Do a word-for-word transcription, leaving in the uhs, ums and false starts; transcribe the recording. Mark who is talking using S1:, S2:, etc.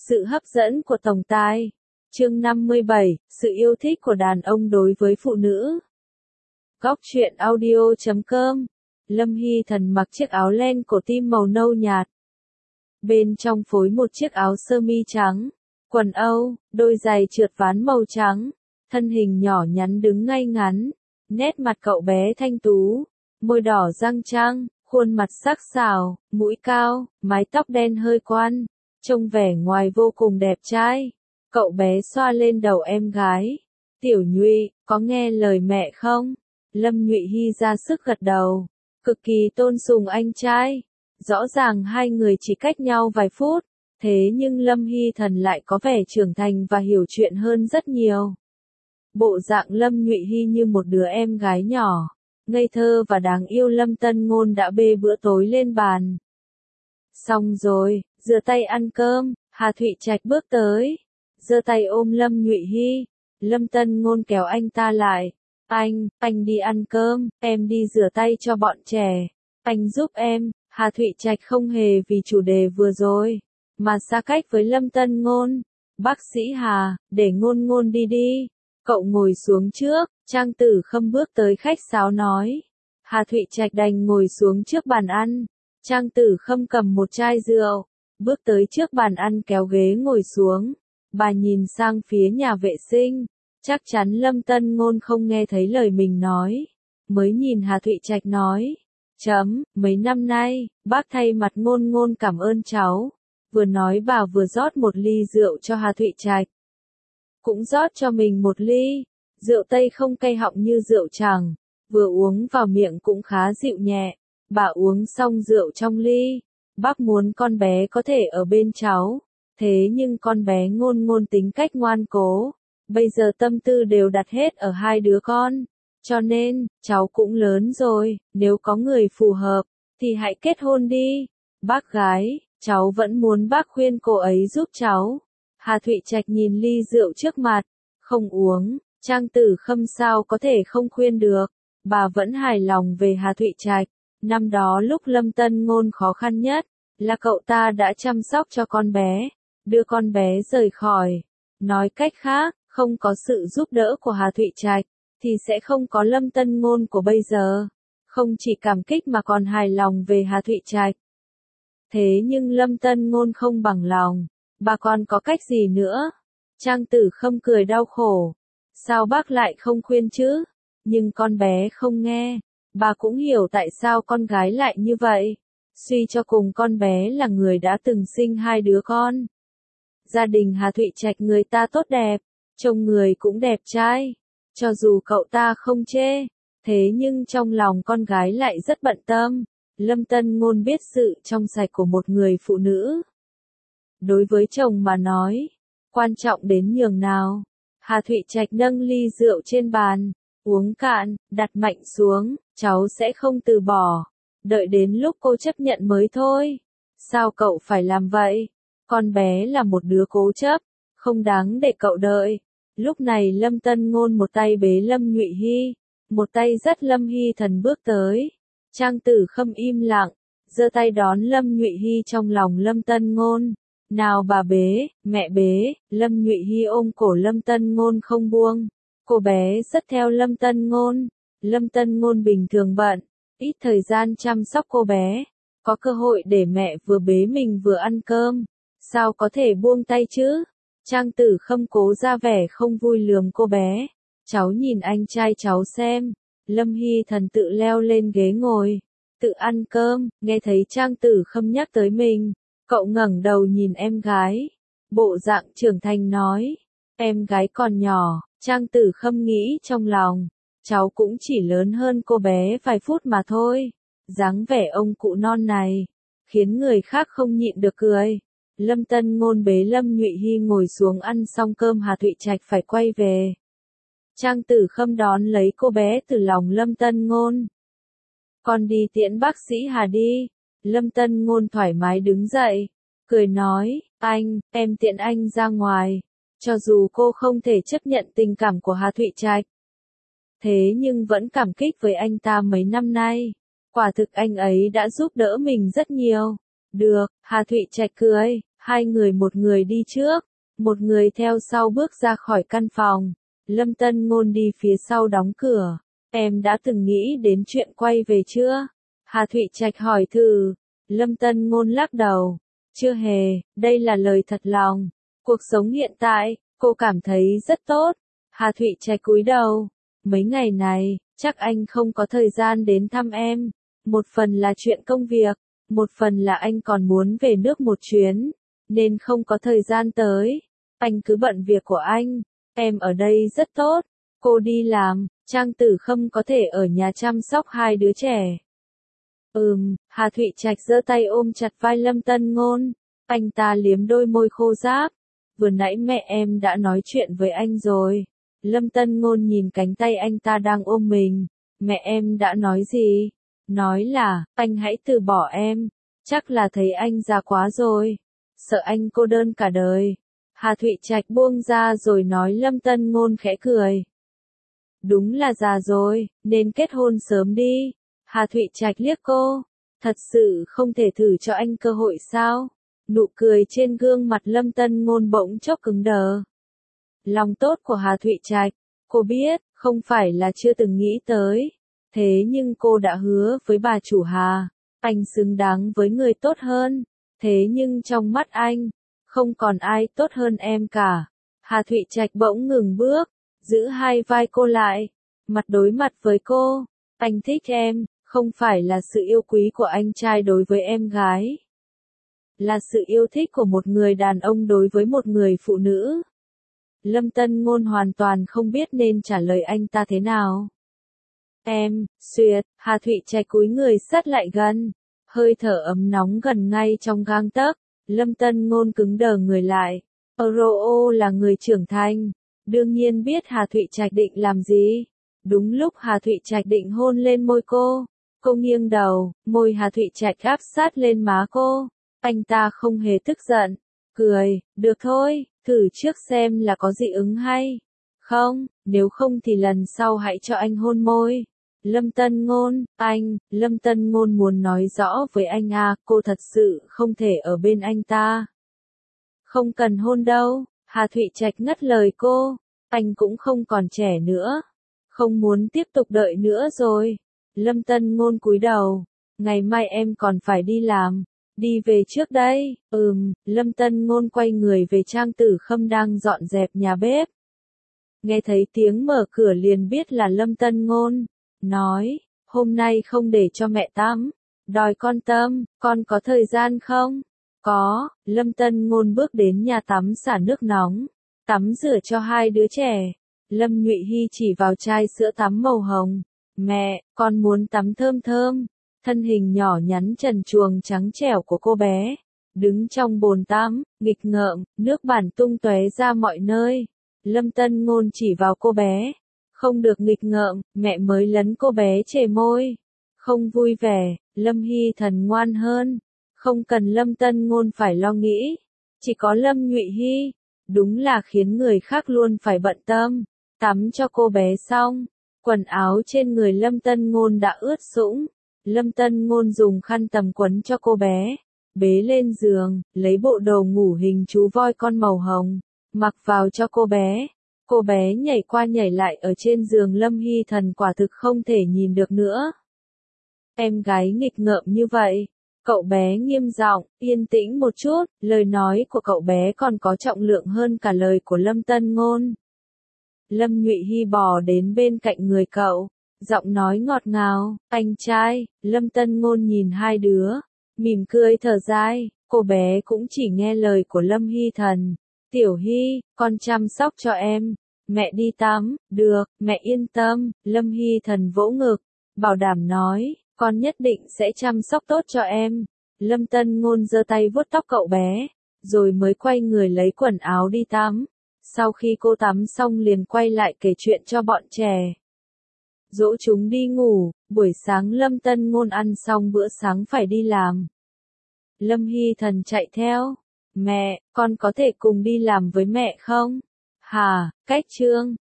S1: Sự hấp dẫn của tổng tài. Chương năm mươi bảy, sự yêu thích của đàn ông đối với phụ nữ. Góc truyện audio chấm com. Lâm Hy Thần mặc chiếc áo len cổ tim màu nâu nhạt. Bên trong phối một chiếc áo sơ mi trắng, quần âu, đôi giày trượt ván màu trắng, thân hình nhỏ nhắn đứng ngay ngắn, nét mặt cậu bé thanh tú, môi đỏ răng trăng, khuôn mặt sắc sảo, mũi cao, mái tóc đen hơi quăn, trông vẻ ngoài vô cùng đẹp trai. Cậu bé xoa lên đầu em gái. Tiểu Nhụy, có nghe lời mẹ không? Lâm Nhụy Hy ra sức gật đầu, cực kỳ tôn sùng anh trai. Rõ ràng hai người chỉ cách nhau vài phút, thế nhưng Lâm Hy Thần lại có vẻ trưởng thành và hiểu chuyện hơn rất nhiều. Bộ dạng Lâm Nhụy Hy như một đứa em gái nhỏ, ngây thơ và đáng yêu. Lâm Tân Ngôn đã bê bữa tối lên bàn. Xong rồi, rửa tay ăn cơm. Hà Thụy Trạch bước tới, giơ tay ôm Lâm Nhụy Hy. Lâm Tân Ngôn kéo anh ta lại. Anh, anh đi ăn cơm, em đi rửa tay cho bọn trẻ. Anh giúp em. Hà Thụy Trạch không hề vì chủ đề vừa rồi mà xa cách với Lâm Tân Ngôn. Bác sĩ Hà, để Ngôn Ngôn đi đi. Cậu ngồi xuống trước. Trang Tử Khâm bước tới khách sáo nói. Hà Thụy Trạch đành ngồi xuống trước bàn ăn. Trang Tử Khâm cầm một chai rượu, bước tới trước bàn ăn kéo ghế ngồi xuống. Bà nhìn sang phía nhà vệ sinh, chắc chắn Lâm Tân Ngôn không nghe thấy lời mình nói, mới nhìn Hà Thụy Trạch nói. Chấm, mấy năm nay, bác thay mặt Ngôn Ngôn cảm ơn cháu. Vừa nói bà vừa rót một ly rượu cho Hà Thụy Trạch. Cũng rót cho mình một ly. Rượu Tây không cay họng như rượu trắng, vừa uống vào miệng cũng khá dịu nhẹ. Bà uống xong rượu trong ly. Bác muốn con bé có thể ở bên cháu. Thế nhưng con bé Ngôn Ngôn tính cách ngoan cố. Bây giờ tâm tư đều đặt hết ở hai đứa con. Cho nên, cháu cũng lớn rồi, nếu có người phù hợp, thì hãy kết hôn đi. Bác gái, cháu vẫn muốn bác khuyên cô ấy giúp cháu. Hà Thụy Trạch nhìn ly rượu trước mặt, không uống. Trang Tử Khâm sao có thể không khuyên được. Bà vẫn hài lòng về Hà Thụy Trạch. Năm đó lúc Lâm Tân Ngôn khó khăn nhất, là cậu ta đã chăm sóc cho con bé, đưa con bé rời khỏi. Nói cách khác, không có sự giúp đỡ của Hà Thụy Trạch, thì sẽ không có Lâm Tân Ngôn của bây giờ. Không chỉ cảm kích mà còn hài lòng về Hà Thụy Trạch. Thế nhưng Lâm Tân Ngôn không bằng lòng, bà còn có cách gì nữa? Trang Tử Khâm cười đau khổ. Sao bác lại không khuyên chứ? Nhưng con bé không nghe. Bà cũng hiểu tại sao con gái lại như vậy. Suy cho cùng con bé là người đã từng sinh hai đứa con. Gia đình Hà Thụy Trạch người ta tốt đẹp, trông người cũng đẹp trai. Cho dù cậu ta không chê, thế nhưng trong lòng con gái lại rất bận tâm. Lâm Tân Ngôn biết sự trong sạch của một người phụ nữ. Đối với chồng mà nói, quan trọng đến nhường nào. Hà Thụy Trạch nâng ly rượu trên bàn, uống cạn, đặt mạnh xuống. Cháu sẽ không từ bỏ, đợi đến lúc cô chấp nhận mới thôi. Sao cậu phải làm vậy? Con bé là một đứa cố chấp, không đáng để cậu đợi. Lúc này Lâm Tân Ngôn một tay bế Lâm Nhụy Hy, một tay dắt Lâm Hy Thần bước tới. Trang Tử Khâm im lặng, giơ tay đón Lâm Nhụy Hy trong lòng Lâm Tân Ngôn. Nào bà bế, mẹ bế. Lâm Nhụy Hy ôm cổ Lâm Tân Ngôn không buông. Cô bé rất theo Lâm Tân Ngôn. Lâm Tân Ngôn bình thường bận, ít thời gian chăm sóc cô bé. Có cơ hội để mẹ vừa bế mình vừa ăn cơm, sao có thể buông tay chứ? Trang Tử Khâm cố ra vẻ không vui lườm cô bé. Cháu nhìn anh trai cháu xem. Lâm Hy Thần tự leo lên ghế ngồi, tự ăn cơm. Nghe thấy Trang Tử Khâm nhắc tới mình, cậu ngẩng đầu nhìn em gái, bộ dạng trưởng thành nói. Em gái còn nhỏ. Trang Tử Khâm nghĩ trong lòng, cháu cũng chỉ lớn hơn cô bé vài phút mà thôi. Dáng vẻ ông cụ non này, khiến người khác không nhịn được cười. Lâm Tân Ngôn bế Lâm Nhụy Hy ngồi xuống ăn xong cơm. Hà Thụy Trạch phải quay về. Trang Tử Khâm đón lấy cô bé từ lòng Lâm Tân Ngôn. Con đi tiễn bác sĩ Hà đi. Lâm Tân Ngôn thoải mái đứng dậy, cười nói. Anh, em tiễn anh ra ngoài. Cho dù cô không thể chấp nhận tình cảm của Hà Thụy Trạch, thế nhưng vẫn cảm kích với anh ta mấy năm nay. Quả thực anh ấy đã giúp đỡ mình rất nhiều. Được, Hà Thụy Trạch cười. Hai người một người đi trước, một người theo sau bước ra khỏi căn phòng. Lâm Tân Ngôn đi phía sau đóng cửa. Em đã từng nghĩ đến chuyện quay về chưa? Hà Thụy Trạch hỏi thử. Lâm Tân Ngôn lắc đầu. Chưa hề, đây là lời thật lòng. Cuộc sống hiện tại, cô cảm thấy rất tốt. Hà Thụy Trạch cúi đầu. Mấy ngày này, chắc anh không có thời gian đến thăm em. Một phần là chuyện công việc, một phần là anh còn muốn về nước một chuyến, nên không có thời gian tới. Anh cứ bận việc của anh, em ở đây rất tốt. Cô đi làm, Trang Tử Khâm có thể ở nhà chăm sóc hai đứa trẻ. Ừm, Hà Thụy Trạch giơ tay ôm chặt vai Lâm Tân Ngôn. Anh ta liếm đôi môi khô ráp. Vừa nãy mẹ em đã nói chuyện với anh rồi. Lâm Tân Ngôn nhìn cánh tay anh ta đang ôm mình. Mẹ em đã nói gì? Nói là, anh hãy từ bỏ em. Chắc là thấy anh già quá rồi. Sợ anh cô đơn cả đời. Hà Thụy Trạch buông ra rồi nói. Lâm Tân Ngôn khẽ cười. Đúng là già rồi, nên kết hôn sớm đi. Hà Thụy Trạch liếc cô. Thật sự không thể thử cho anh cơ hội sao? Nụ cười trên gương mặt Lâm Tân Ngôn bỗng chốc cứng đờ. Lòng tốt của Hà Thụy Trạch, cô biết, không phải là chưa từng nghĩ tới. Thế nhưng cô đã hứa với bà chủ Hà, anh xứng đáng với người tốt hơn. Thế nhưng trong mắt anh, không còn ai tốt hơn em cả. Hà Thụy Trạch bỗng ngừng bước, giữ hai vai cô lại, mặt đối mặt với cô. Anh thích em, không phải là sự yêu quý của anh trai đối với em gái. Là sự yêu thích của một người đàn ông đối với một người phụ nữ. Lâm Tân Ngôn hoàn toàn không biết nên trả lời anh ta thế nào. Em, xuyệt, Hà Thụy Trạch cúi người sát lại gần. Hơi thở ấm nóng gần ngay trong gang tấc. Lâm Tân Ngôn cứng đờ người lại. Oro là người trưởng thành. Đương nhiên biết Hà Thụy Trạch định làm gì. Đúng lúc Hà Thụy Trạch định hôn lên môi cô. Cô nghiêng đầu, môi Hà Thụy Trạch áp sát lên má cô. Anh ta không hề tức giận. Cười, được thôi, thử trước xem là có dị ứng hay không, nếu không thì lần sau hãy cho anh hôn môi. Lâm Tân Ngôn, anh, Lâm Tân Ngôn muốn nói rõ với anh à, cô thật sự không thể ở bên anh ta. Không cần hôn đâu, Hà Thụy Trạch ngắt lời cô, anh cũng không còn trẻ nữa. Không muốn tiếp tục đợi nữa rồi. Lâm Tân Ngôn cúi đầu, ngày mai em còn phải đi làm. Đi về trước đây. Ừm, Lâm Tân Ngôn quay người về. Trang Tử Khâm đang dọn dẹp nhà bếp. Nghe thấy tiếng mở cửa liền biết là Lâm Tân Ngôn. Nói, hôm nay không để cho mẹ tắm. Đòi con Tâm, con có thời gian không? Có, Lâm Tân Ngôn bước đến nhà tắm xả nước nóng. Tắm rửa cho hai đứa trẻ. Lâm Nhụy Hy chỉ vào chai sữa tắm màu hồng. Mẹ, con muốn tắm thơm thơm. Thân hình nhỏ nhắn trần truồng trắng trẻo của cô bé, đứng trong bồn tắm, nghịch ngợm, nước bẩn tung tóe ra mọi nơi. Lâm Tân Ngôn chỉ vào cô bé. Không được nghịch ngợm, mẹ mới lấn cô bé chề môi. Không vui vẻ, Lâm Hy Thần ngoan hơn. Không cần Lâm Tân Ngôn phải lo nghĩ. Chỉ có Lâm Nhụy Hy, đúng là khiến người khác luôn phải bận tâm. Tắm cho cô bé xong, quần áo trên người Lâm Tân Ngôn đã ướt sũng. Lâm Tân Ngôn dùng khăn tầm quấn cho cô bé, bế lên giường, lấy bộ đồ ngủ hình chú voi con màu hồng, mặc vào cho cô bé. Cô bé nhảy qua nhảy lại ở trên giường. Lâm Hy Thần quả thực không thể nhìn được nữa. Em gái nghịch ngợm như vậy. Cậu bé nghiêm giọng, yên tĩnh một chút, lời nói của cậu bé còn có trọng lượng hơn cả lời của Lâm Tân Ngôn. Lâm Nhụy Hy bò đến bên cạnh người cậu. Giọng nói ngọt ngào, anh trai. Lâm Tân Ngôn nhìn hai đứa, mỉm cười thở dài. Cô bé cũng chỉ nghe lời của Lâm Hy Thần. Tiểu Hy, con chăm sóc cho em. Mẹ đi tắm, được, mẹ yên tâm. Lâm Hy Thần vỗ ngực, bảo đảm nói, con nhất định sẽ chăm sóc tốt cho em. Lâm Tân Ngôn giơ tay vuốt tóc cậu bé, rồi mới quay người lấy quần áo đi tắm. Sau khi cô tắm xong liền quay lại kể chuyện cho bọn trẻ. Dỗ chúng đi ngủ, buổi sáng Lâm Tân Ngôn ăn xong bữa sáng phải đi làm. Lâm Hy Thần chạy theo. Mẹ, con có thể cùng đi làm với mẹ không? Hà, cách trương,